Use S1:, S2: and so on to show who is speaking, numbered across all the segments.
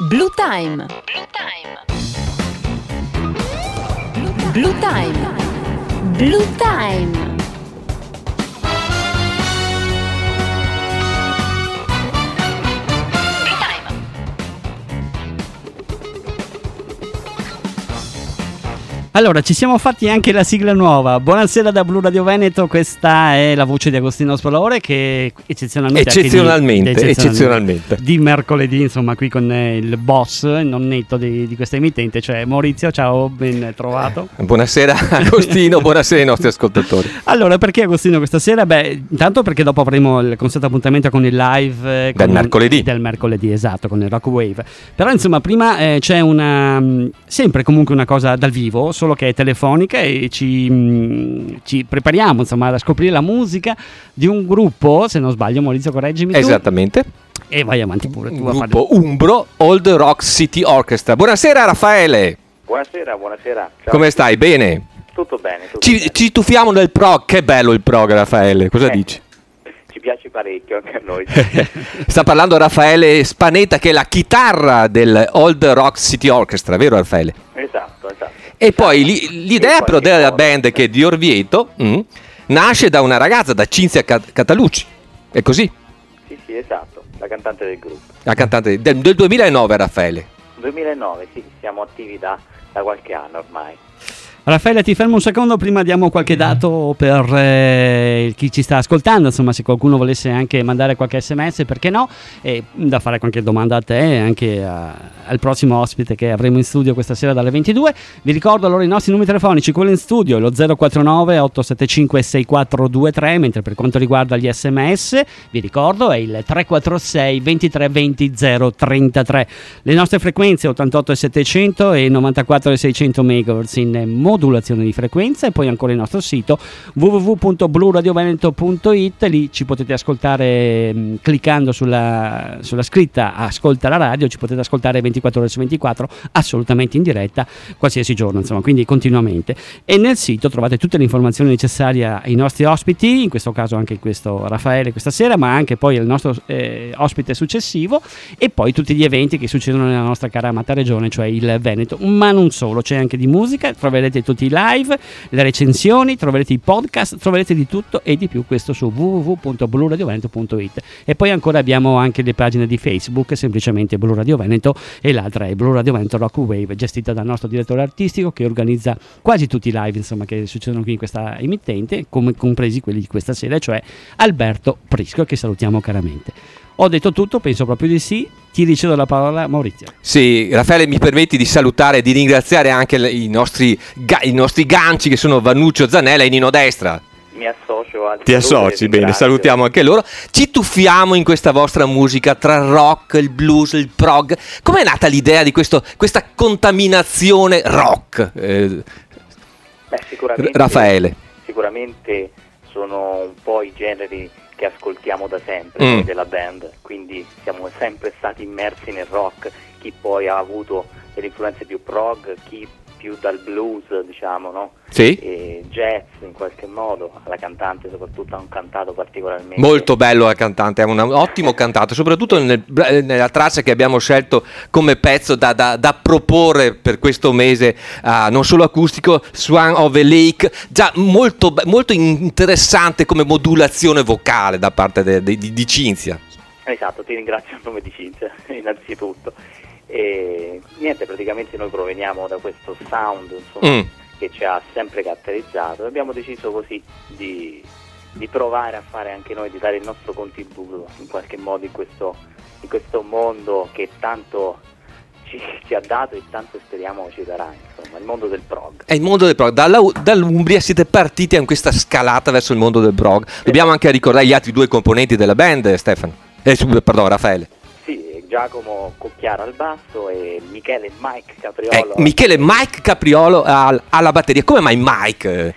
S1: Blue Time. Blue Time. Blue Time.
S2: Allora, ci siamo fatti anche la sigla nuova. Buonasera da Blu Radio Veneto, questa è la voce di Agostino Spolore che eccezionalmente di mercoledì, insomma, qui con il boss, il nonnetto di questa emittente, cioè Maurizio. Ciao, ben trovato.
S3: Buonasera Agostino, buonasera ai nostri ascoltatori.
S2: Allora, perché Agostino questa sera? Beh, intanto perché dopo avremo il consueto appuntamento con il live
S3: del
S2: mercoledì, esatto, con il Rock Wave. Però insomma, prima c'è sempre comunque una cosa dal vivo, solo che è telefonica, e ci prepariamo insomma a scoprire la musica di un gruppo, se non sbaglio, Maurizio, correggimi tu.
S3: Esattamente.
S2: E vai avanti pure tu.
S3: Gruppo Umbro, Old Rock City Orchestra. Buonasera Raffaele.
S4: Buonasera. Ciao.
S3: Come stai? Bene?
S4: Tutto bene.
S3: Ci tuffiamo nel prog, che bello il prog, Raffaele, cosa dici?
S4: Ci piace parecchio anche a noi.
S3: Sta parlando Raffaele Spanetta, che è la chitarra del Old Rock City Orchestra, vero Raffaele?
S4: Esatto.
S3: E poi l'idea però della band, che è di Orvieto, nasce da una ragazza, da Cinzia Catalucci, è così?
S4: Sì, esatto, la cantante del gruppo.
S3: La cantante del 2009, Raffaele.
S4: 2009, sì, siamo attivi da qualche anno ormai.
S2: Raffaele, ti fermo un secondo, prima diamo qualche dato per chi ci sta ascoltando, insomma, se qualcuno volesse anche mandare qualche sms, perché no, e da fare qualche domanda a te e anche al prossimo ospite che avremo in studio questa sera dalle 22. Vi ricordo allora i nostri numeri telefonici, quello in studio è lo 049 875 6423, mentre per quanto riguarda gli sms vi ricordo è il 346 23 20 033. Le nostre frequenze 88 e 700 e 94 e 600 MHz in modulazione di frequenza, e poi ancora il nostro sito www.bluradioveneto.it. lì ci potete ascoltare cliccando sulla scritta ascolta la radio, ci potete ascoltare 24 ore su 24 assolutamente in diretta qualsiasi giorno, insomma, quindi continuamente, e nel sito trovate tutte le informazioni necessarie ai nostri ospiti, in questo caso anche questo Raffaele questa sera, ma anche poi il nostro ospite successivo, e poi tutti gli eventi che succedono nella nostra cara amata regione, cioè il Veneto, ma non solo, c'è anche di musica, troverete tutti i live, le recensioni, troverete i podcast, troverete di tutto e di più, questo su www.bluradioveneto.it. E poi ancora abbiamo anche le pagine di Facebook, semplicemente Blu Radio Veneto, e l'altra è Blu Radio Veneto Rock Wave, gestita dal nostro direttore artistico, che organizza quasi tutti i live, insomma, che succedono qui in questa emittente, come compresi quelli di questa sera, cioè Alberto Prisco, che salutiamo caramente. Ho detto tutto, penso proprio di sì. Ti ricevo la parola, Maurizio.
S3: Sì, Raffaele, mi permetti di salutare e di ringraziare anche i nostri ganci, che sono Vannuccio Zanella e Nino Destra.
S4: Mi associo al
S3: Ti associ, bene, salutiamo anche loro. Ci tuffiamo in questa vostra musica tra il rock, il blues, il prog. Com'è nata l'idea di questa contaminazione rock?
S4: Sicuramente,
S3: Raffaele.
S4: Sicuramente sono un po' i generi che ascoltiamo da sempre della band, quindi siamo sempre stati immersi nel rock, chi poi ha avuto delle influenze più prog, chi più dal blues, diciamo, no?
S3: Sì.
S4: E jazz in qualche modo, la cantante soprattutto ha un cantato particolarmente
S3: molto bello, la cantante, è un ottimo cantato, soprattutto nella traccia che abbiamo scelto come pezzo da proporre per questo mese, non solo acustico, Swan of a Lake, già molto interessante come modulazione vocale da parte di Cinzia.
S4: Esatto, ti ringrazio a nome di Cinzia innanzitutto. E niente, praticamente noi proveniamo da questo sound, insomma, che ci ha sempre caratterizzato, e abbiamo deciso così di provare a fare anche noi, di dare il nostro contributo in qualche modo in questo mondo che tanto ci ha dato e tanto speriamo ci darà, insomma, il mondo del prog.
S3: È il mondo del prog, dall'Umbria siete partiti in questa scalata verso il mondo del prog. Dobbiamo anche ricordare gli altri due componenti della band, Raffaele.
S4: Giacomo Cocchiara al basso e Michele Mike Capriolo.
S3: Michele Mike Capriolo alla batteria. Come mai Mike?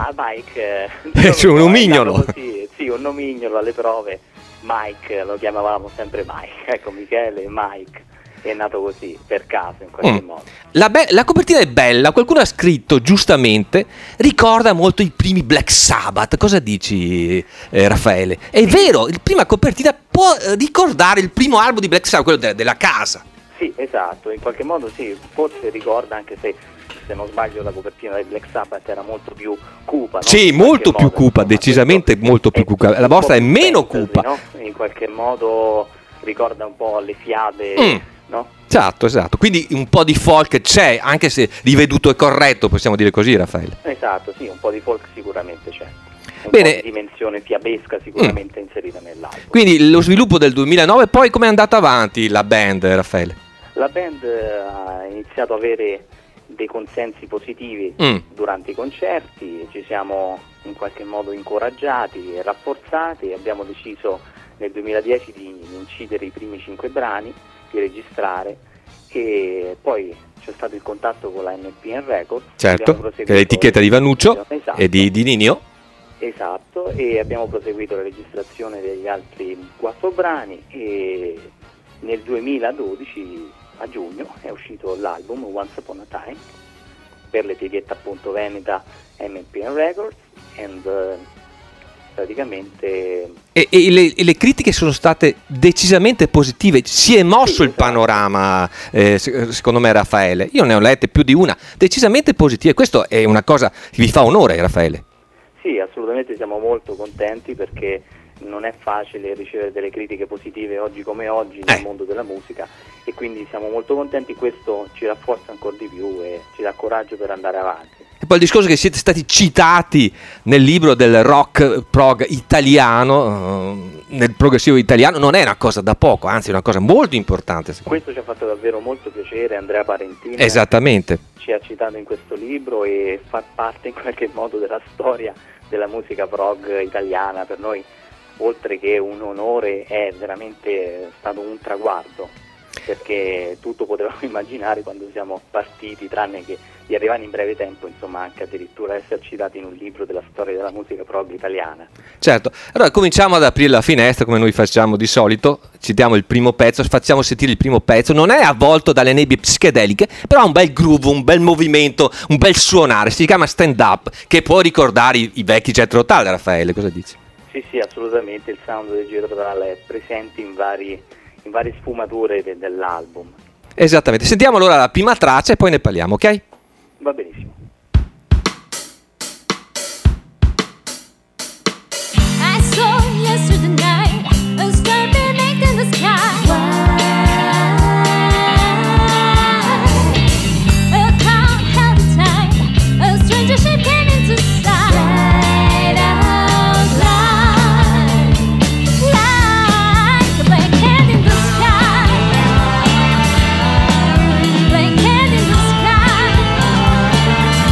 S4: Mike
S3: è un nomignolo.
S4: Sì, un nomignolo alle prove. Mike, lo chiamavamo sempre Mike. Ecco, Michele Mike è nato così, per caso, in qualche modo.
S3: La copertina è bella, qualcuno ha scritto giustamente, ricorda molto i primi Black Sabbath. Cosa dici, Raffaele? È vero, la prima copertina può ricordare il primo album di Black Sabbath, quello della casa.
S4: Sì, esatto, in qualche modo sì, forse ricorda, anche se non sbaglio la copertina del Black Sabbath era molto più cupa, no?
S3: Sì, molto più cupa, decisamente molto più cupa. La vostra è meno cupa.
S4: No? In qualche modo ricorda un po' le fiabe, no?
S3: Esatto, quindi un po' di folk c'è, anche se riveduto e corretto, possiamo dire così, Raffaele.
S4: Esatto, sì, un po' di folk sicuramente c'è. Un
S3: Bene.
S4: po' di dimensione fiabesca sicuramente inserita nell'album.
S3: Quindi lo sviluppo del 2009, poi come è andata avanti la band, Raffaele?
S4: La band ha iniziato ad avere dei consensi positivi durante i concerti, ci siamo in qualche modo incoraggiati e rafforzati, abbiamo deciso nel 2010 di incidere i primi 5 brani, di registrare, e poi c'è stato il contatto con la MPN Records,
S3: certo, che è l'etichetta di Vannuccio,
S4: esatto,
S3: e di Ninio.
S4: Esatto, e abbiamo proseguito la registrazione degli altri 4 brani e nel 2012 a giugno è uscito l'album Once Upon a Time per l'etichetta appunto veneta MPN Records, praticamente
S3: E le critiche sono state decisamente positive, si è mosso il panorama, secondo me, Raffaele. Io ne ho lette più di una, decisamente positive. Questo è una cosa che vi fa onore, Raffaele.
S4: Sì, assolutamente siamo molto contenti perché non è facile ricevere delle critiche positive oggi come oggi nel mondo della musica, e quindi siamo molto contenti, questo ci rafforza ancora di più e ci dà coraggio per andare avanti.
S3: E poi il discorso che siete stati citati nel libro del rock prog italiano, nel progressivo italiano, non è una cosa da poco, anzi è una cosa molto importante.
S4: Questo ci ha fatto davvero molto piacere. Andrea Parentini
S3: esattamente
S4: ci ha citato in questo libro e fa parte in qualche modo della storia della musica prog italiana. Per noi, oltre che un onore, è veramente stato un traguardo, perché tutto potevamo immaginare quando siamo partiti, tranne che di arrivare in breve tempo, insomma, anche addirittura essere citati in un libro della storia della musica prog italiana.
S3: Certo, allora cominciamo ad aprire la finestra come noi facciamo di solito, citiamo il primo pezzo, facciamo sentire il primo pezzo, non è avvolto dalle nebbie psichedeliche, però ha un bel groove, un bel movimento, un bel suonare, si chiama Stand Up, che può ricordare i vecchi Jethro Tull, Raffaele, cosa dici?
S4: Sì, assolutamente, il sound del Jethro Tull è presente in varie sfumature dell'album.
S3: Esattamente, sentiamo allora la prima traccia e poi ne parliamo, ok?
S4: Va benissimo.
S5: I saw yesterday night a star beneath in the sky. A cloud held in time, a stranger shape came into sight. Light out light, like a black hand in the sky. Black hand in the sky.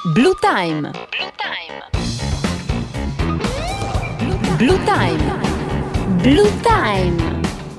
S1: Blue Time. Blue Time. Blue Time.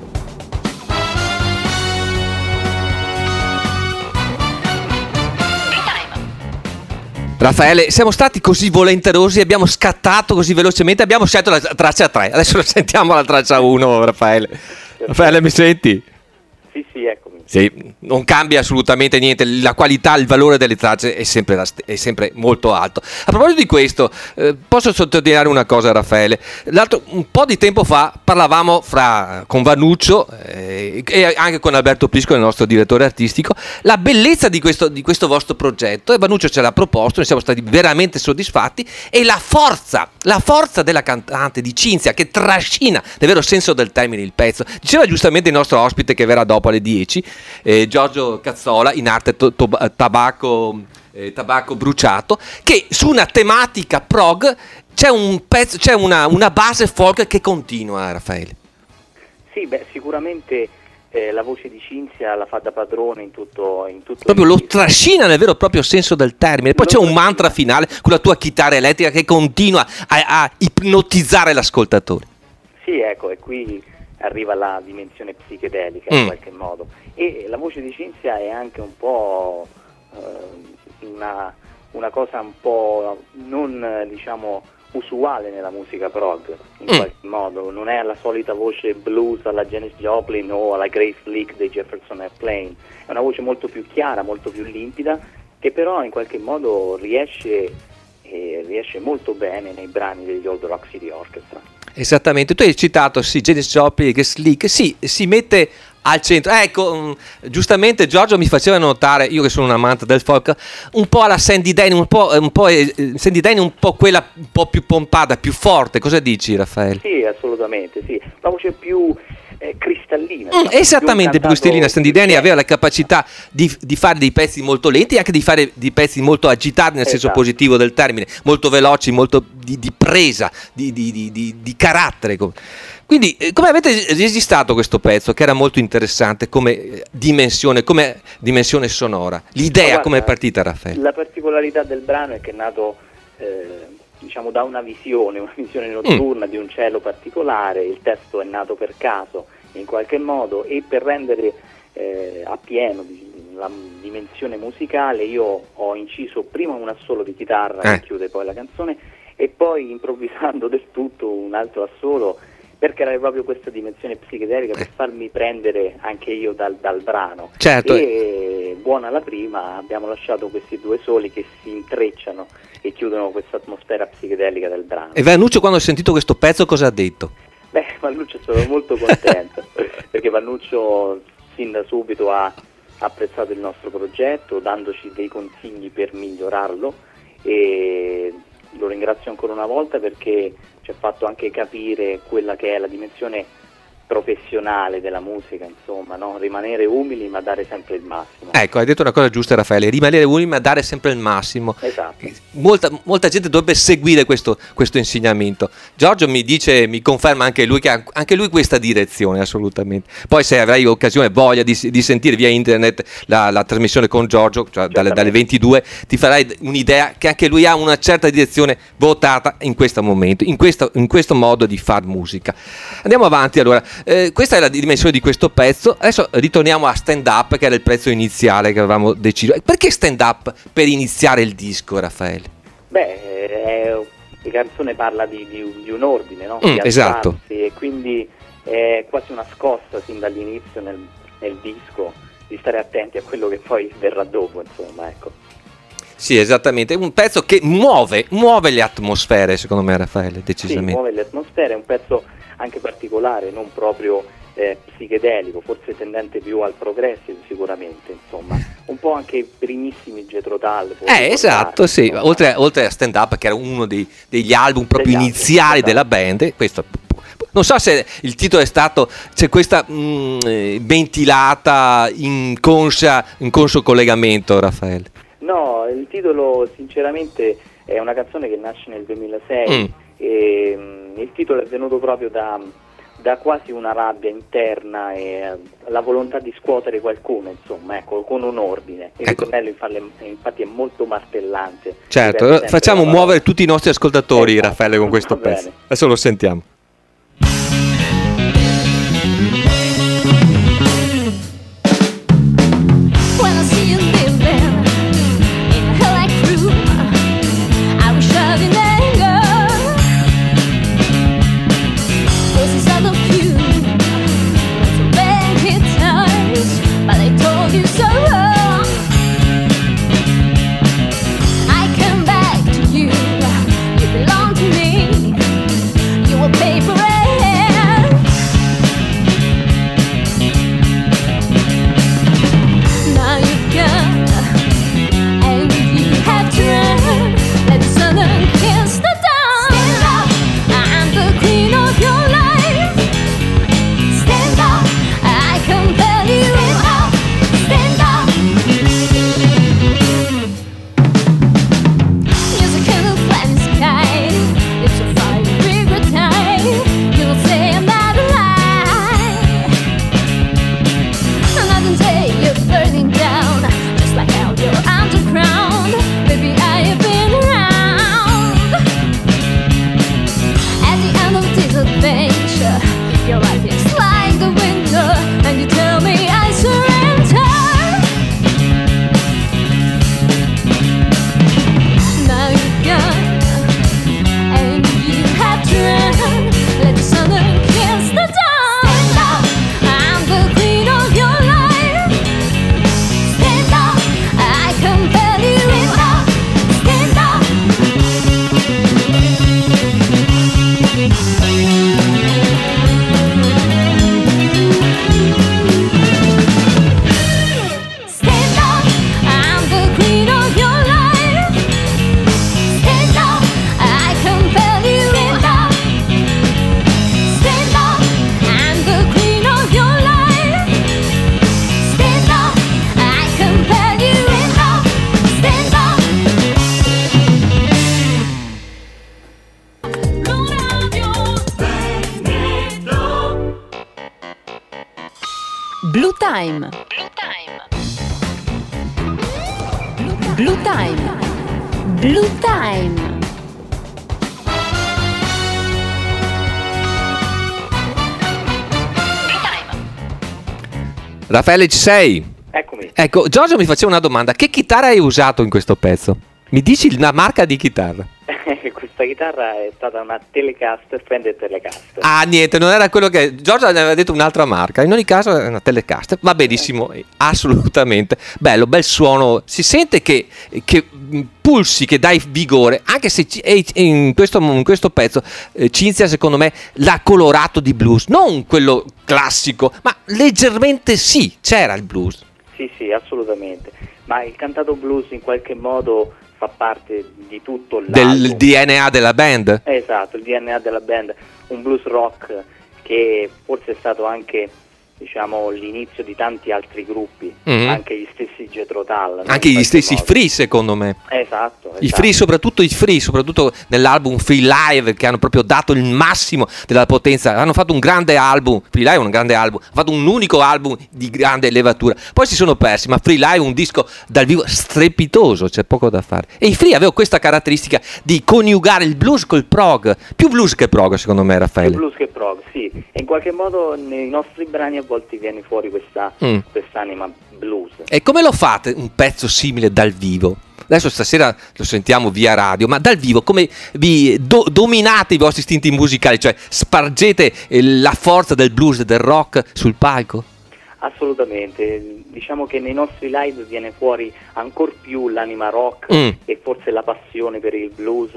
S3: Raffaele, siamo stati così volenterosi, abbiamo scattato così velocemente, abbiamo scelto la traccia 3, adesso sentiamo la traccia 1, Raffaele. Raffaele, mi senti?
S4: Sì, eccomi.
S3: Sì, non cambia assolutamente niente, la qualità, il valore delle tracce è sempre molto alto. A proposito di questo, posso sottolineare una cosa, Raffaele. Un po' di tempo fa parlavamo con Vannuccio e anche con Alberto Prisco, il nostro direttore artistico, la bellezza di questo vostro progetto, e Vannuccio ce l'ha proposto, ne siamo stati veramente soddisfatti, e la forza della cantante di Cinzia, che trascina nel vero senso del termine il pezzo. Diceva giustamente il nostro ospite, che verrà dopo alle 10, Giorgio Cazzola, in arte tabacco bruciato, che su una tematica prog c'è una base folk che continua, Raffaele.
S4: Sì, sicuramente la voce di Cinzia la fa da padrone in tutto
S3: proprio
S4: il
S3: lo
S4: disco.
S3: trascina nel vero e proprio senso del termine. Poi c'è un mantra finale con la tua chitarra elettrica che continua a ipnotizzare l'ascoltatore.
S4: Sì, ecco, e qui arriva la dimensione psichedelica in qualche modo, e la voce di Cinzia è anche un po' una cosa un po' non diciamo usuale nella musica prog, in qualche modo non è la solita voce blues alla Janis Joplin o alla Grace Slick dei Jefferson Airplane, è una voce molto più chiara, molto più limpida, che però in qualche modo riesce molto bene nei brani degli Old Rock City Orchestra.
S3: Esattamente, tu hai citato Janis Joplin, che Slick, sì, si mette al centro. Ecco, giustamente Giorgio mi faceva notare, io che sono un amante del folk, un po' alla Sandy Denny, Sandy Denny, un po' quella un po' più pompata, più forte. Cosa dici, Raffaele?
S4: Sì, assolutamente, sì, una voce più cristallina.
S3: Esattamente, più cristallina. Sandy Denny aveva la capacità di fare dei pezzi molto lenti e anche di fare dei pezzi molto agitati nel senso positivo del termine, molto veloci, molto di presa, di carattere. Quindi come avete registrato questo pezzo, che era molto interessante come dimensione sonora? L'idea come è partita, Raffaele?
S4: La particolarità del brano è che è nato diciamo da una visione notturna di un cielo particolare. Il testo è nato per caso in qualche modo, e per rendere appieno la dimensione musicale io ho inciso prima un assolo di chitarra che chiude poi la canzone, e poi improvvisando del tutto un altro assolo per creare proprio questa dimensione psichedelica, per farmi prendere anche io dal brano.
S3: Certo.
S4: E buona la prima, abbiamo lasciato questi due soli che si intrecciano e chiudono questa atmosfera psichedelica del brano.
S3: E Vannuccio, quando ha sentito questo pezzo, cosa ha detto?
S4: Vannuccio è stato molto contento perché Vannuccio sin da subito ha apprezzato il nostro progetto, dandoci dei consigli per migliorarlo, e lo ringrazio ancora una volta perché ci ha fatto anche capire quella che è la dimensione professionale della musica, insomma, no? Rimanere umili ma dare sempre il massimo.
S3: Ecco, hai detto una cosa giusta, Raffaele, rimanere umili ma dare sempre il massimo.
S4: Esatto.
S3: Molta gente dovrebbe seguire questo insegnamento. Giorgio mi conferma anche lui che ha anche lui questa direzione, assolutamente. Poi se avrai occasione, voglia di sentire via internet la trasmissione con Giorgio, cioè dalle 22, ti farai un'idea che anche lui ha una certa direzione votata in questo momento, in questo modo di far musica. Andiamo avanti allora. Questa è la dimensione di questo pezzo. Adesso ritorniamo a Stand Up, che era il pezzo iniziale che avevamo deciso. Perché Stand Up per iniziare il disco, Raffaele?
S4: La canzone parla di un ordine, no?
S3: Esatto.
S4: E quindi è quasi una scossa sin dall'inizio nel disco, di stare attenti a quello che poi verrà dopo, insomma, ecco.
S3: Sì, esattamente, è un pezzo che muove le atmosfere, secondo me, Raffaele, decisamente.
S4: Sì, muove le atmosfere, è un pezzo anche particolare, non proprio psichedelico, forse tendente più al progressive sicuramente, insomma, un po' anche i primissimi Jethro Tull.
S3: Esatto, sì, oltre a Stand Up, che era uno degli album proprio iniziali della band, questo. Non so se il titolo è stato, c'è questa ventilata, inconscio collegamento, Raffaele.
S4: No, il titolo sinceramente è una canzone che nasce nel 2006 e il titolo è venuto proprio da da quasi una rabbia interna e la volontà di scuotere qualcuno, insomma, ecco, con un ordine. Il ritornello infatti è molto martellante.
S3: Certo, facciamo muovere tutti i nostri ascoltatori, Raffaele, con questo
S4: Va
S3: pezzo.
S4: bene.
S3: Adesso lo sentiamo.
S5: When I see you living in a hell-like room, I will shout in anger. Voices out of you, so many times, but I told you so. I come back to you, you belong to me, you will pay for it. Now you've gone, and you have turned. Let the sun kiss the dawn. Stand up, I'm the queen of your life. Stand up, I compel you. Stand up, music in the flat sky. It's a fiery good time. You will say I'm not alive. Another day you're burning down, just like how you're underground. Baby, I have been around. At the end of this adventure, your life is like the winter, and you tell me I surrender. Now you're gone, and you have turned. Let the sun kiss the dawn. Stand up, I'm the queen of your life. Stand up, I compel you. Stand up, stand up, I'm the queen of your life. Stand up, I compel you. Stand up, I'm the queen of your life. Stand up, I compel you. Stand up.
S1: Blue Time. Blue Time. Blue Time.
S3: Raffaele, ci sei?
S4: Eccomi.
S3: Ecco, Giorgio mi faceva una domanda. Che chitarra hai usato in questo pezzo? Mi dici la marca di chitarra?
S4: Questa chitarra è stata una Telecaster, Fender Telecaster.
S3: Ah, niente, non era quello che... Giorgio aveva detto un'altra marca. In ogni caso è una Telecaster. Va benissimo, assolutamente. Bello, bel suono. Si sente che pulsi, che dai vigore. Anche se in questo pezzo Cinzia, secondo me, l'ha colorato di blues. Non quello classico, ma leggermente sì, c'era il blues.
S4: Sì, assolutamente. Ma il cantato blues in qualche modo fa parte di tutto l'album.
S3: Del DNA della band.
S4: Esatto, il DNA della band, un blues rock che forse è stato anche, diciamo, l'inizio di tanti altri gruppi, anche gli stessi Jethro Tull,
S3: Anche gli stessi Free, secondo me.
S4: Esatto.
S3: I Free, soprattutto nell'album Free Live, che hanno proprio dato il massimo della potenza. Hanno fatto un grande album. Free Live è un grande album. Ha fatto un unico album di grande levatura. Poi si sono persi, ma Free Live è un disco dal vivo strepitoso, c'è poco da fare. E i Free avevano questa caratteristica di coniugare il blues col prog. Più blues che prog, secondo me, Raffaele.
S4: Più blues che prog, sì. E in qualche modo nei nostri brani a volte viene fuori quest'anima blues.
S3: E come lo fate un pezzo simile dal vivo? Adesso stasera lo sentiamo via radio, ma dal vivo come vi dominate i vostri istinti musicali? Cioè spargete la forza del blues e del rock sul palco?
S4: Assolutamente, diciamo che nei nostri live viene fuori ancor più l'anima rock e forse la passione per il blues,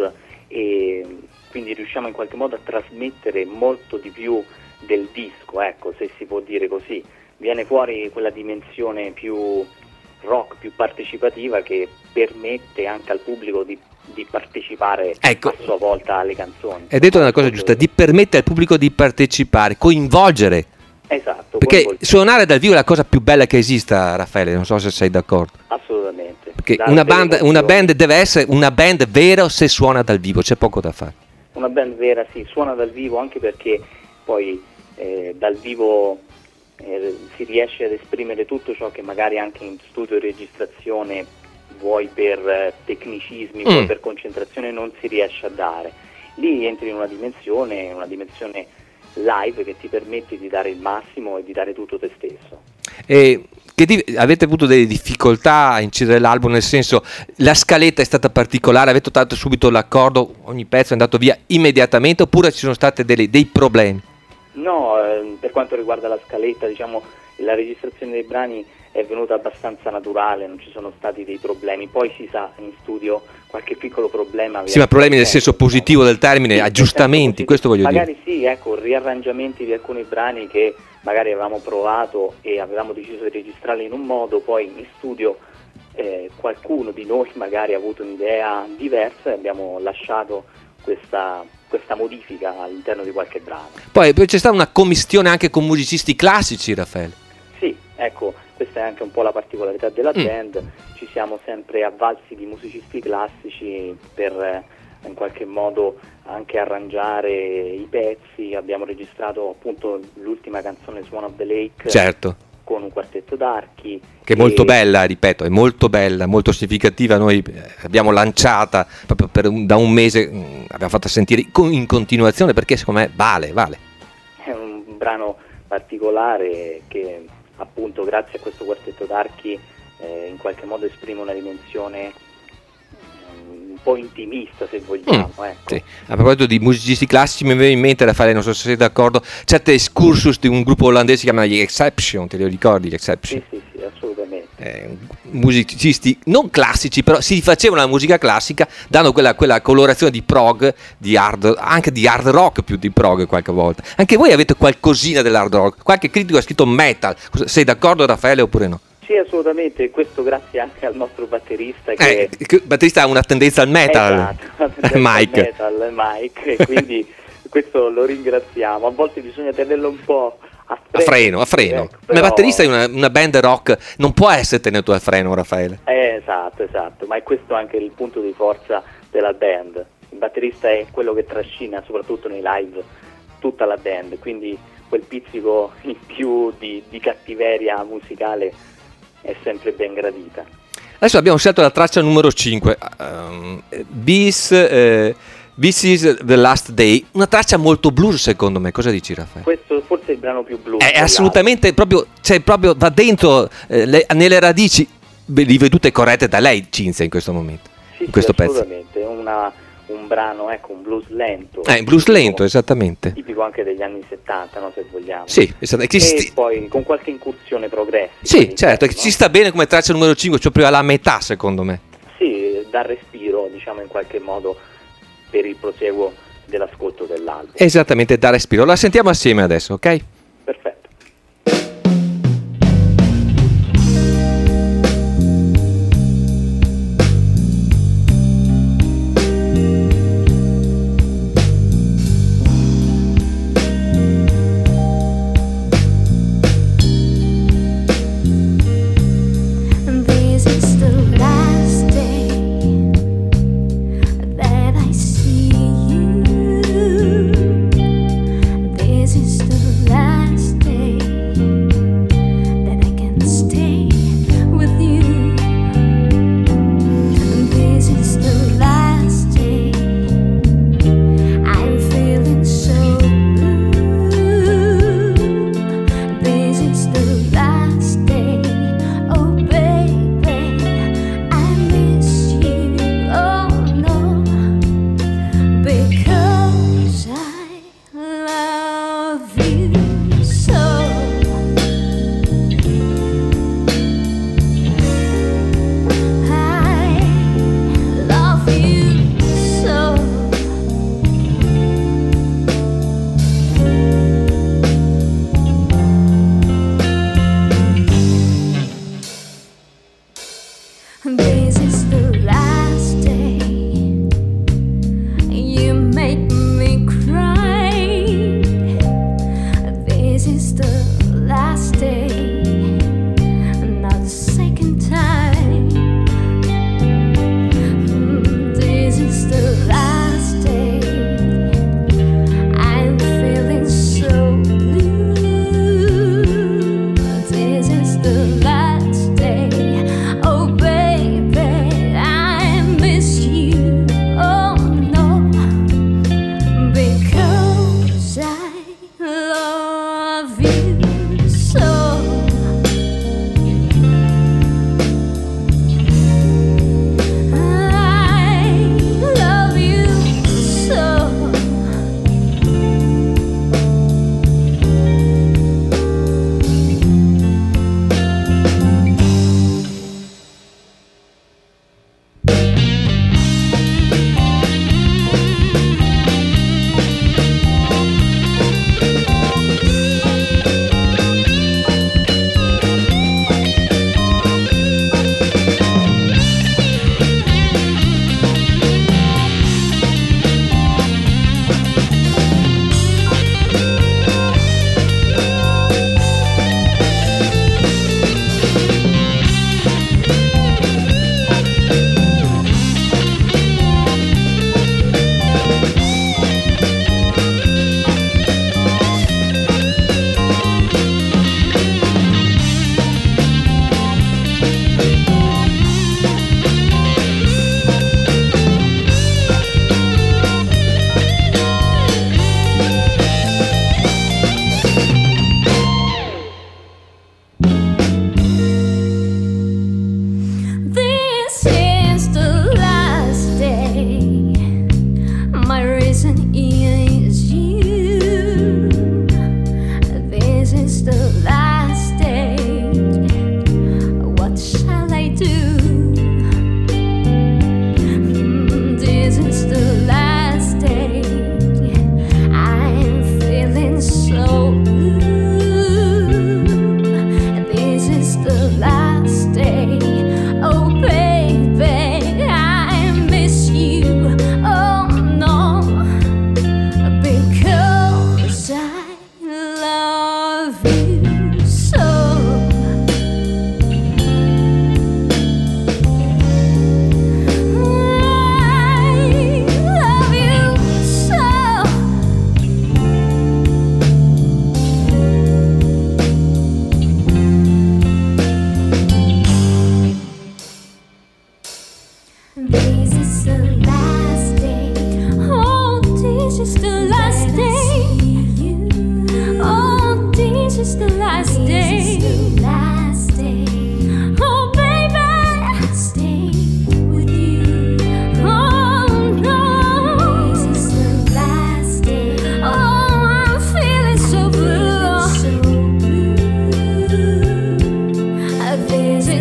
S4: e quindi riusciamo in qualche modo a trasmettere molto di più del disco, ecco, se si può dire così. Viene fuori quella dimensione più rock, più partecipativa, che permette anche al pubblico di partecipare, ecco, a sua volta alle canzoni.
S3: Hai detto una cosa giusta, di permettere al pubblico di partecipare, coinvolgere.
S4: Esatto.
S3: Perché suonare dal vivo è la cosa più bella che esista, Raffaele, non so se sei d'accordo.
S4: Assolutamente.
S3: Perché una band deve essere una band vera se suona dal vivo, c'è poco da fare.
S4: Una band vera, sì, suona dal vivo, anche perché poi dal vivo si riesce ad esprimere tutto ciò che magari anche in studio e registrazione, vuoi per tecnicismi, vuoi per concentrazione, non si riesce a dare. Lì entri in una dimensione live che ti permette di dare il massimo e di dare tutto te stesso.
S3: E avete avuto delle difficoltà a incidere l'album, nel senso, la scaletta è stata particolare, avete trovato subito l'accordo, ogni pezzo è andato via immediatamente, oppure ci sono stati dei problemi?
S4: No, per quanto riguarda la scaletta, diciamo, la registrazione dei brani è venuta abbastanza naturale, non ci sono stati dei problemi. Poi si sa, in studio qualche piccolo problema.
S3: Sì, ma problemi nel senso positivo del termine,
S4: sì,
S3: aggiustamenti, questo voglio dire.
S4: Magari sì, ecco, riarrangiamenti di alcuni brani che magari avevamo provato e avevamo deciso di registrarli in un modo, poi in studio qualcuno di noi magari ha avuto un'idea diversa e abbiamo lasciato questa modifica all'interno di qualche brano.
S3: Poi c'è stata una commistione anche con musicisti classici, Raffaele.
S4: Sì, ecco, questa è anche un po' la particolarità della band, ci siamo sempre avvalsi di musicisti classici per in qualche modo anche arrangiare i pezzi. Abbiamo registrato appunto l'ultima canzone, Swan of the Lake,
S3: certo,
S4: con un quartetto d'archi
S3: che è molto bella, ripeto, è molto bella, molto significativa. Noi l'abbiamo lanciata proprio da un mese, abbiamo fatto sentire in continuazione perché secondo me vale.
S4: È un brano particolare che appunto grazie a questo quartetto d'archi in qualche modo esprime una dimensione un po' intimista, se vogliamo. Ecco.
S3: Sì. A proposito di musicisti classici, mi viene in mente, Raffaele, non so se sei d'accordo, certe excursus di un gruppo olandese si chiama gli Exception, te li ricordi gli Exception?
S4: Sì, assolutamente.
S3: Musicisti non classici, però si faceva la musica classica dando quella colorazione di prog, di hard, anche di hard rock più di prog qualche volta. Anche voi avete qualcosina dell'hard rock, qualche critico ha scritto metal, sei d'accordo, Raffaele, oppure no?
S4: Sì, assolutamente, questo grazie anche al nostro batterista che
S3: il batterista ha una tendenza al metal.
S4: Esatto,
S3: Mike.
S4: Mike, e quindi questo lo ringraziamo. A volte bisogna tenerlo un po' a freno.
S3: Ecco, ma
S4: però...
S3: il batterista è una band rock, non può essere tenuto a freno, Raffaele.
S4: Esatto, ma è questo anche il punto di forza della band. Il batterista è quello che trascina, soprattutto nei live, tutta la band, quindi quel pizzico in più di cattiveria musicale è sempre ben gradita.
S3: Adesso abbiamo scelto la traccia numero 5, This is the Last Day, una traccia molto blues secondo me. Cosa dici, Raffaele?
S4: Questo forse è il brano più blues.
S3: È assolutamente proprio va dentro nelle radici, li vedute corrette da lei, Cinzia, in questo momento.
S4: Sì,
S3: in questo pezzo.
S4: Assolutamente, è un brano, ecco, un blues lento.
S3: Blues lento, esattamente.
S4: Tipico anche degli anni 70, no, se vogliamo.
S3: Sì,
S4: e poi con qualche incursione progressiva.
S3: Sì, certo, che ci sta bene come traccia numero 5, cioè proprio alla metà, secondo me.
S4: Sì, dà respiro, diciamo, in qualche modo per il proseguo dell'ascolto dell'album.
S3: Esattamente, dà respiro. La sentiamo assieme adesso, ok?
S4: Perfetto.
S5: I'm feeling so blue.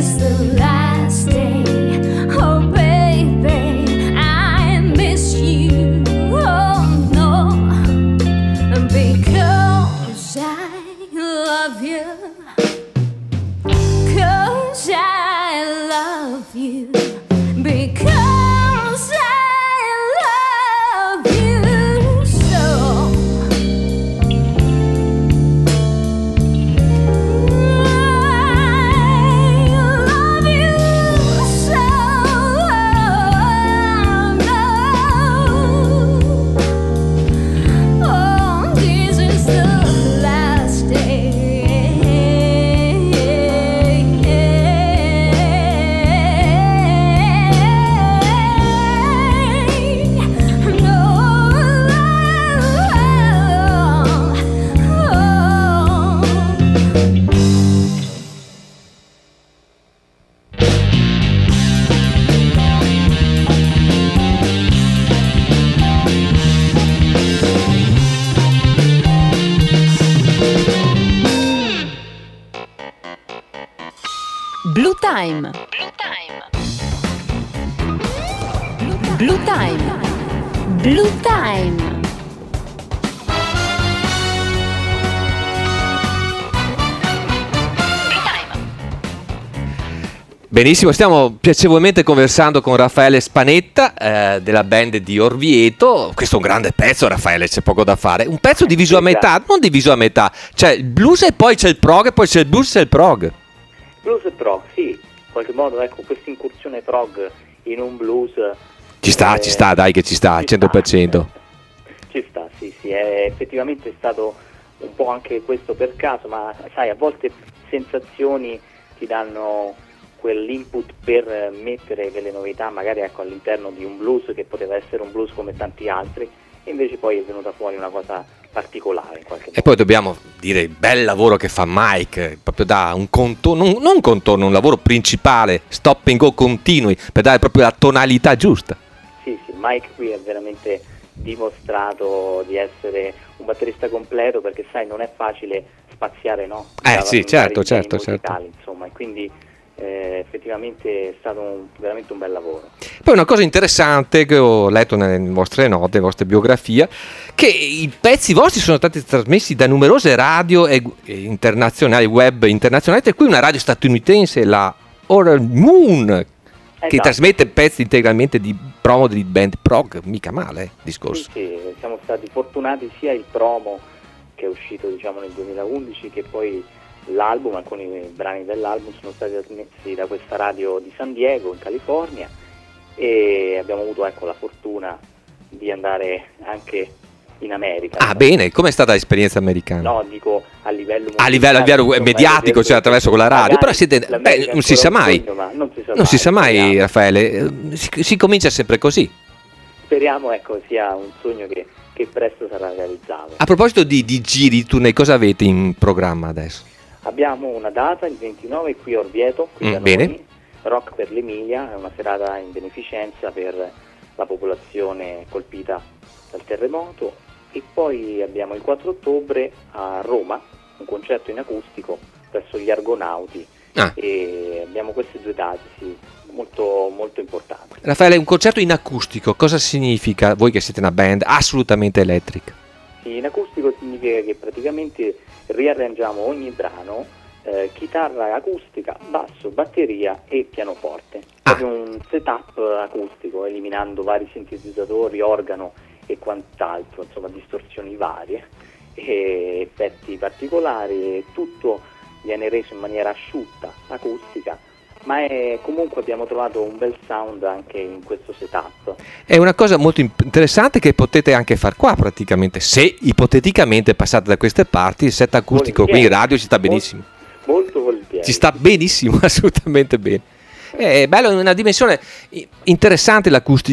S5: is the last day. Oh baby, I miss you. Oh no, because I love you. 'Cause I love you. Because I love you so.
S1: Blue Time. Blue Time. Blue Time.
S3: Benissimo, stiamo piacevolmente conversando con Raffaele Spanetta della band di Orvieto. Questo è un grande pezzo, Raffaele, c'è poco da fare. Un pezzo diviso a metà, non diviso a metà. C'è il blues e poi c'è il prog e poi c'è il blues e il prog.
S4: Blues e prog, sì, in qualche modo ecco questa incursione prog in un blues.
S3: Ci sta, dai che ci sta, al 100%.
S4: Ci sta, sì, è effettivamente stato un po' anche questo per caso, ma sai, a volte sensazioni ti danno quell'input per mettere delle novità magari ecco all'interno di un blues che poteva essere un blues come tanti altri, e invece poi è venuta fuori una cosa particolare in qualche modo.
S3: E poi dobbiamo dire il bel lavoro che fa Mike, proprio da un contorno, non un contorno, un lavoro principale, stop and go continui, per dare proprio la tonalità giusta.
S4: Sì, Mike qui ha veramente dimostrato di essere un batterista completo, perché sai, non è facile spaziare, no?
S3: Sì, certo.
S4: Musicali, insomma, e quindi effettivamente è stato veramente un bel lavoro.
S3: Poi una cosa interessante che ho letto nelle vostre note, nelle vostre biografie, che i pezzi vostri sono stati trasmessi da numerose radio internazionali, web internazionali, tra cui una radio statunitense, la Oral Moon, che trasmette pezzi integralmente di promo di band prog, mica male discorso.
S4: Sì, siamo stati fortunati, sia il promo che è uscito diciamo nel 2011 che poi l'album, alcuni brani dell'album sono stati trasmessi da questa radio di San Diego in California, e abbiamo avuto ecco la fortuna di andare anche in America.
S3: Ah, bene, com'è stata l'esperienza americana?
S4: No, dico a livello
S3: mediatico, cioè attraverso quella radio, però siete, non si sa mai, non si sa mai, Raffaele, si comincia sempre così.
S4: Speriamo ecco sia un sogno che presto sarà realizzato.
S3: A proposito di giri, di tournée, cosa avete in programma adesso?
S4: Abbiamo una data, il 29 qui a Orvieto, qui da
S3: bene.
S4: noi, Rock per l'Emilia, è una serata in beneficenza per la popolazione colpita dal terremoto, e poi abbiamo il 4 ottobre a Roma un concerto in acustico presso gli Argonauti, e abbiamo queste due date, sì, molto, molto importanti.
S3: Raffaele, un concerto in acustico, cosa significa, voi che siete una band assolutamente elettrica?
S4: Sì, in acustico significa che praticamente riarrangiamo ogni brano, chitarra acustica, basso, batteria e pianoforte. Proprio un setup acustico, eliminando vari sintetizzatori, organo e quant'altro, insomma distorsioni varie e effetti particolari, tutto viene reso in maniera asciutta, acustica, ma comunque abbiamo trovato un bel sound anche in questo setup.
S3: È una cosa molto interessante che potete anche far qua praticamente, se ipoteticamente passate da queste parti, il set acustico qui in radio ci sta benissimo.
S4: Molto volentieri.
S3: Ci sta benissimo, assolutamente bene. È bello, è una dimensione interessante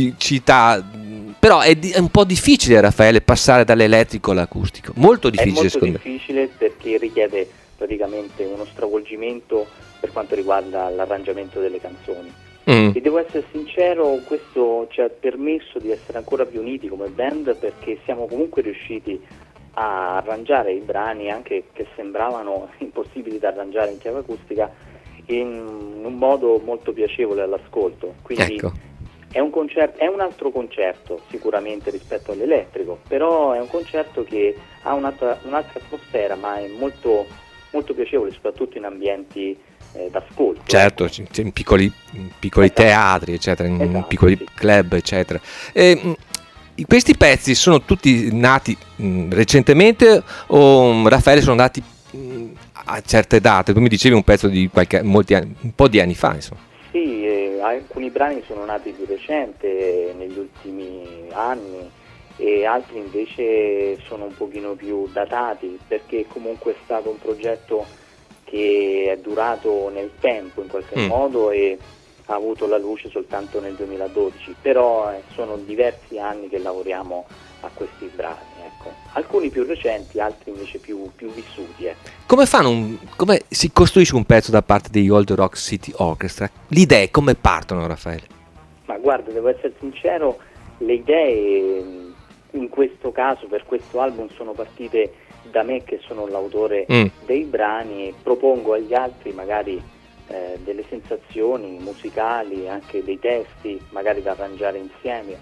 S3: però è un po' difficile, Raffaele, passare dall'elettrico all'acustico, molto difficile secondo me.
S4: È molto difficile perché richiede praticamente uno stravolgimento per quanto riguarda l'arrangiamento delle canzoni. E devo essere sincero, questo ci ha permesso di essere ancora più uniti come band, perché siamo comunque riusciti a arrangiare i brani anche che sembravano impossibili da arrangiare in chiave acustica, in un modo molto piacevole all'ascolto, quindi
S3: Ecco.
S4: è un altro concerto sicuramente rispetto all'elettrico, però è un concerto che ha un'altra atmosfera, ma è molto, molto piacevole, soprattutto in ambienti d'ascolto.
S3: Certo, in piccoli teatri, eccetera, in
S4: Esatto,
S3: piccoli
S4: sì.
S3: club, eccetera. Questi pezzi sono tutti nati recentemente o Raffaele sono nati a certe date? Tu mi dicevi un pezzo di un po' di anni fa, insomma.
S4: Sì, alcuni brani sono nati di recente, negli ultimi anni, e altri invece sono un pochino più datati, perché comunque è stato un progetto che è durato nel tempo in qualche modo e ha avuto la luce soltanto nel 2012, però sono diversi anni che lavoriamo a questi brani, ecco. Alcuni più recenti, altri invece più vissuti, ecco.
S3: Come si costruisce un pezzo da parte degli Old Rock City Orchestra? Le idee come partono, Raffaele?
S4: Ma guarda, devo essere sincero, le idee in questo caso, per questo album, sono partite da me, che sono l'autore dei brani, e propongo agli altri magari delle sensazioni musicali, anche dei testi magari da arrangiare insieme,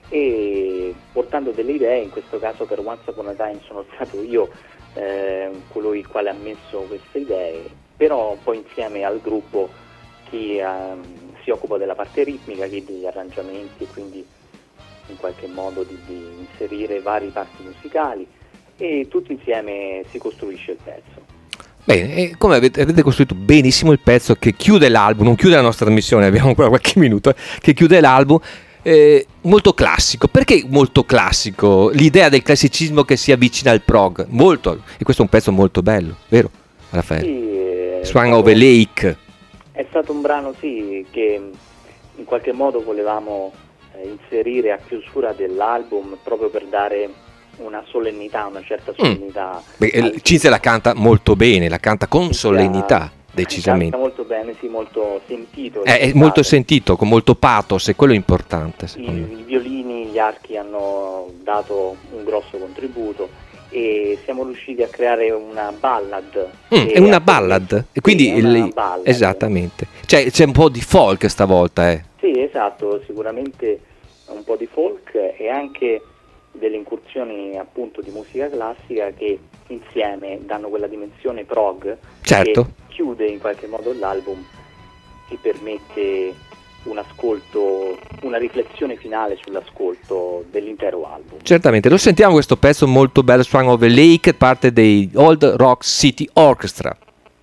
S4: e portando delle idee. In questo caso per Once Upon a Time sono stato io colui il quale ha messo queste idee, però poi insieme al gruppo chi si occupa della parte ritmica, chi degli arrangiamenti, e quindi in qualche modo di inserire varie parti musicali, e tutti insieme si costruisce il pezzo.
S3: Bene, e come avete costruito benissimo il pezzo che chiude l'album, non chiude la nostra trasmissione, abbiamo ancora qualche minuto, che chiude l'album, molto classico. Perché molto classico? L'idea del classicismo che si avvicina al prog, molto, e questo è un pezzo molto bello, vero Raffaele?
S4: Sì,
S3: Swan of a Lake.
S4: è stato un brano, sì, che in qualche modo volevamo inserire a chiusura dell'album, proprio per dare una solennità, una certa solennità.
S3: Cinzia la canta molto bene, la canta con solennità, decisamente.
S4: Canta molto bene, sì, molto sentito.
S3: È molto sentito, con molto pathos, e quello è importante, secondo me.
S4: I violini, gli archi hanno dato un grosso contributo, e siamo riusciti a creare una ballad.
S3: È una ballad, e quindi
S4: sì, è una ballad.
S3: Esattamente. Cioè, c'è un po' di folk stavolta,
S4: Sì, esatto, sicuramente un po' di folk e anche delle incursioni appunto di musica classica che insieme danno quella dimensione prog,
S3: Certo.
S4: che chiude in qualche modo l'album e permette un ascolto, una riflessione finale sull'ascolto dell'intero album.
S3: Certamente, lo sentiamo questo pezzo molto bello, Swan of a Lake, parte dei Old Rock City Orchestra.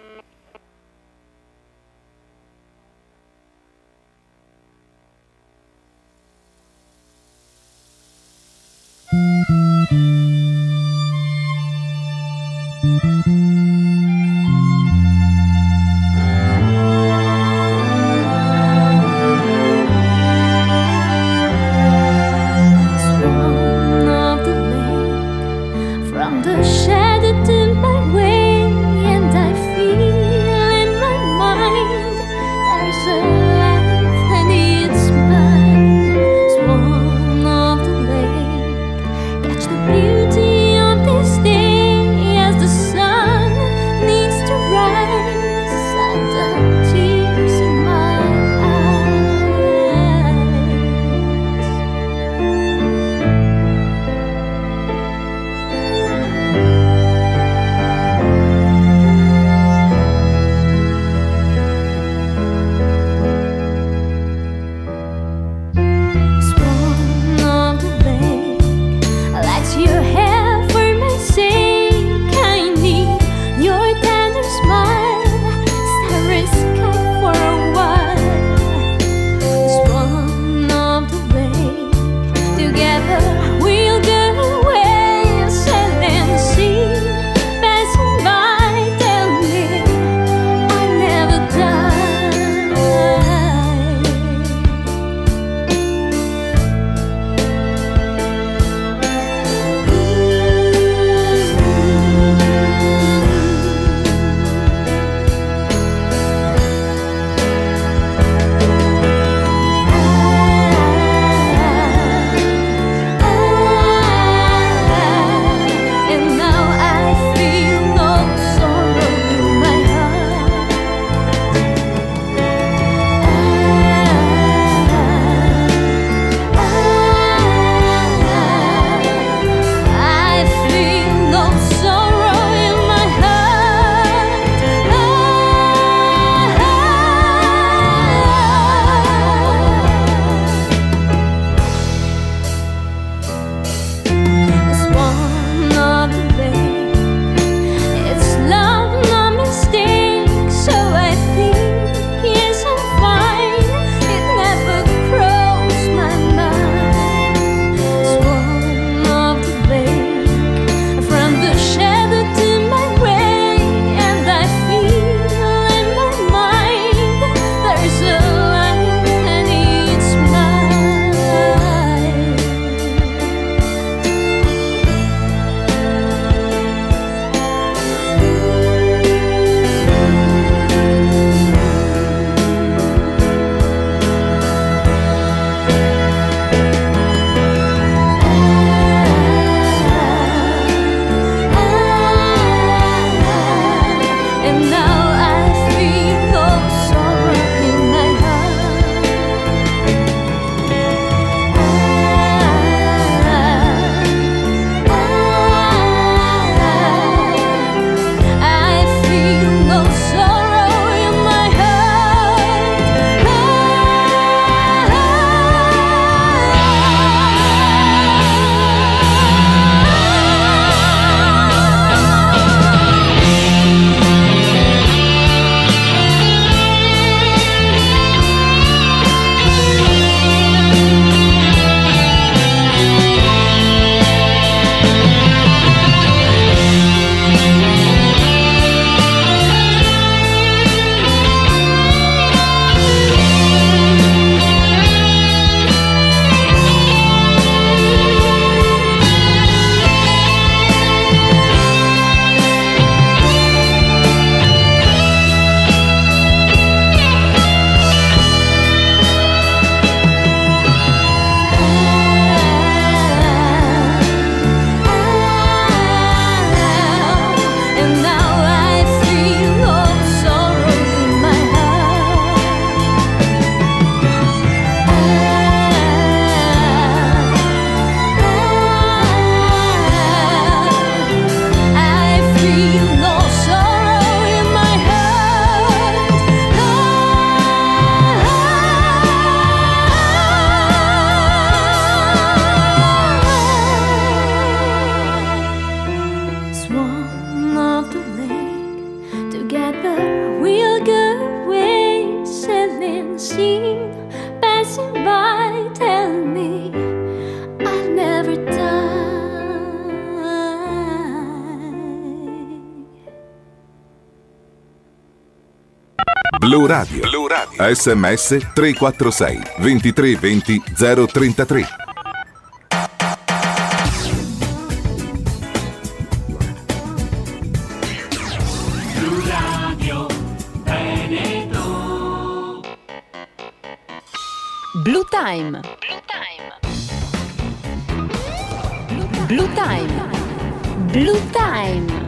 S5: Swan of the lake, from the shadow to my way, and I machine passing by, telling me I'd never die.
S6: Blu Radio. SMS 346 2320 033.
S1: Blue Time. Blue Time. Blue Time.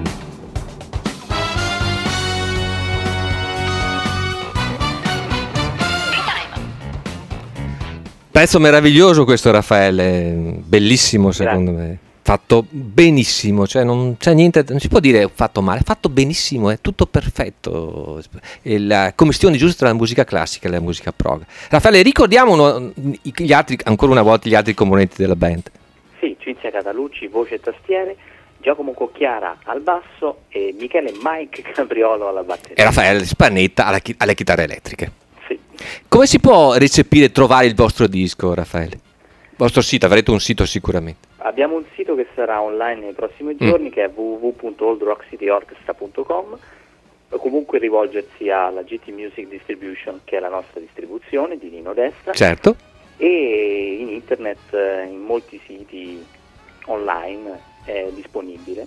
S3: Pezzo meraviglioso questo, Raffaele, bellissimo secondo me, fatto benissimo, cioè non c'è niente, non si può dire fatto male, fatto benissimo, è tutto perfetto, è la commistione giusta tra la musica classica e la musica prog. Raffaele, ricordiamo gli altri, ancora una volta, gli altri componenti della band.
S4: Sì, Cinzia Catalucci, voce e tastiere, Giacomo Cocchiara al basso e Michele Mike Capriolo alla batteria.
S3: E Raffaele Spannetta alle chitarre elettriche.
S4: Sì.
S3: Come si può recepire e trovare il vostro disco, Raffaele? Il vostro sito, avrete un sito sicuramente.
S4: Abbiamo un sito che sarà online nei prossimi giorni, che è www.oldrockcityorchestra.com, o comunque rivolgersi alla GT Music Distribution, che è la nostra distribuzione di Nino Destra,
S3: Certo.
S4: e in internet, in molti siti online è disponibile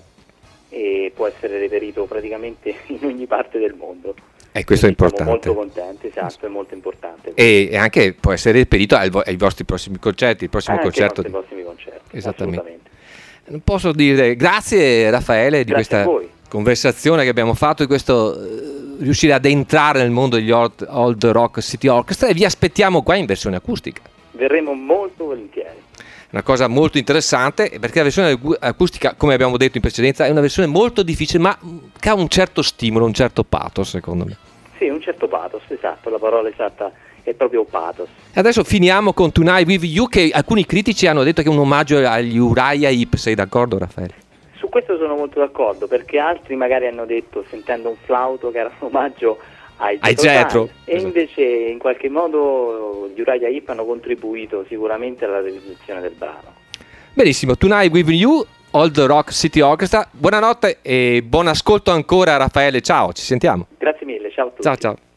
S4: e può essere reperito praticamente in ogni parte del mondo.
S3: E questo è
S4: Siamo
S3: importante.
S4: molto contenti, esatto, è molto importante.
S3: E anche può essere reperito ai vostri prossimi concerti, il prossimo
S4: Anche
S3: concerto.
S4: ai nostri prossimi concerti.
S3: Esattamente.
S4: Assolutamente.
S3: Non posso dire grazie, Raffaele, di
S4: Grazie a
S3: questa
S4: voi.
S3: conversazione che abbiamo fatto, di questo riuscire ad entrare nel mondo degli Old Rock City Orchestra, e vi aspettiamo qua in versione acustica.
S4: Verremo molto volentieri.
S3: Una cosa molto interessante, perché la versione acustica, come abbiamo detto in precedenza, è una versione molto difficile, ma che ha un certo stimolo, un certo pathos, secondo me.
S4: Sì, un certo pathos, esatto, la parola esatta è proprio pathos.
S3: Adesso finiamo con Tonight With You, che alcuni critici hanno detto che è un omaggio agli Uriah Heep. Sei d'accordo, Raffaele?
S4: Su questo sono molto d'accordo, perché altri magari hanno detto, sentendo un flauto, che era un omaggio ai
S3: Jethro.
S4: e
S3: Esatto.
S4: invece in qualche modo gli Uriah Heep hanno contribuito sicuramente alla realizzazione del brano.
S3: Benissimo, Tonight With You, Old Rock City Orchestra. Buonanotte e buon ascolto ancora, Raffaele. Ciao, ci sentiamo.
S4: Grazie mille, ciao a tutti.
S3: Ciao, ciao.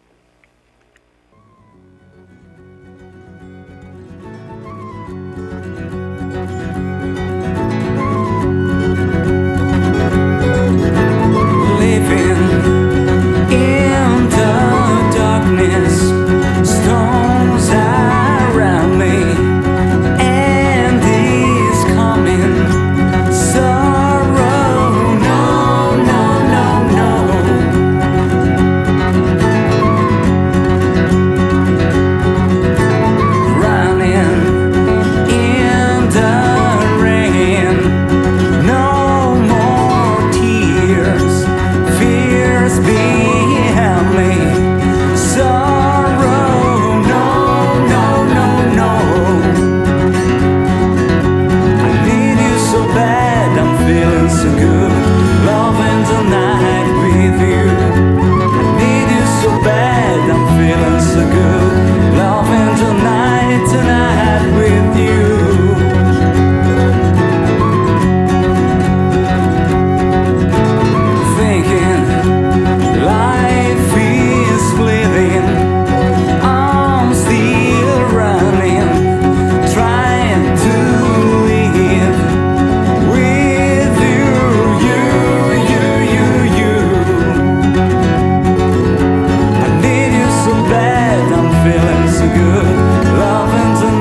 S7: Feeling so good, loving tonight.